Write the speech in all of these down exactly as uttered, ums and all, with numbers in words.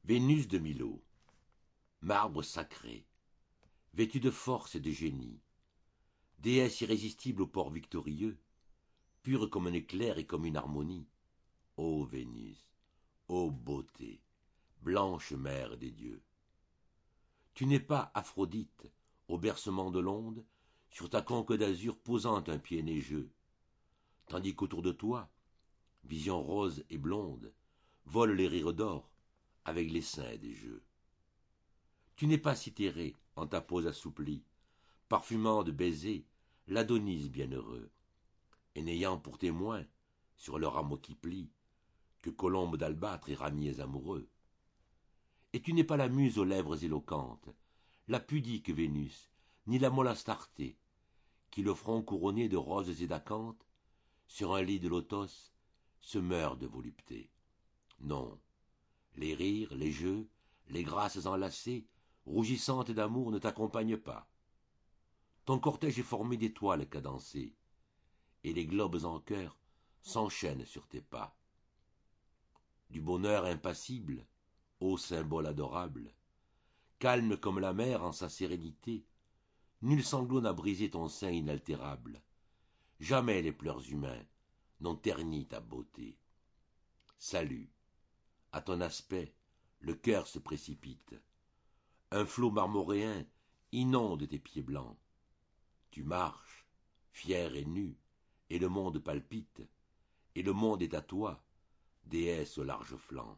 Vénus de Milo, marbre sacré, vêtue de force et de génie, déesse irrésistible au port victorieux, pure comme un éclair et comme une harmonie. Ô Vénus, ô beauté, blanche mère des dieux. Tu n'es pas Aphrodite, au bercement de l'onde, sur ta conque d'azur posant un pied neigeux, tandis qu'autour de toi, vision rose et blonde, volent les rires d'or avec les seins des jeux. Tu n'es pas Cythérée en ta pose assouplie, parfumant de baisers l'Adonis bienheureux, et n'ayant pour témoin, sur le rameau qui plie, que colombes d'albâtre et ramiers amoureux. Et tu n'es pas la muse aux lèvres éloquentes, la pudique Vénus, ni la molle Astarté, qui le front couronné de roses et d'acanthes, sur un lit de lotos, se meurt de volupté. Non, les rires, les jeux, les grâces enlacées, rougissantes d'amour, ne t'accompagnent pas. Ton cortège est formé d'étoiles cadencées, et les globes en cœur s'enchaînent sur tes pas. Du bonheur impassible, ô symbole adorable, calme comme la mer en sa sérénité, nul sanglot n'a brisé ton sein inaltérable, jamais les pleurs humains n'ont terni ta beauté. Salut, à ton aspect, le cœur se précipite, un flot marmoréen inonde tes pieds blancs. Tu marches, fier et nu, et le monde palpite, et le monde est à toi, déesse aux larges flancs.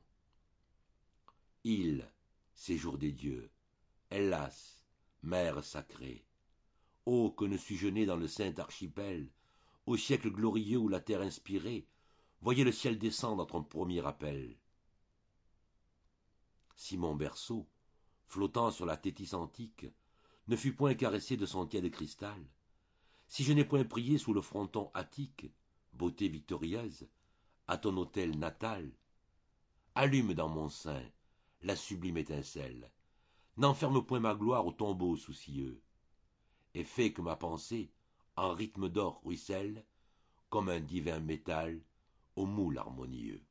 Île, séjour des dieux, Hellas, mère sacrée, ô que ne suis-je né dans le saint archipel, au siècle glorieux où la terre inspirée voyait le ciel descendre à ton premier appel. Si mon berceau, flottant sur la Thétis antique, ne fut point caressé de son tiède cristal, si je n'ai point prié sous le fronton attique, beauté victorieuse, à ton autel natal, allume dans mon sein la sublime étincelle, n'enferme point ma gloire au tombeau soucieux, et fais que ma pensée, en rythme d'or ruisselle, comme un divin métal au moule harmonieux.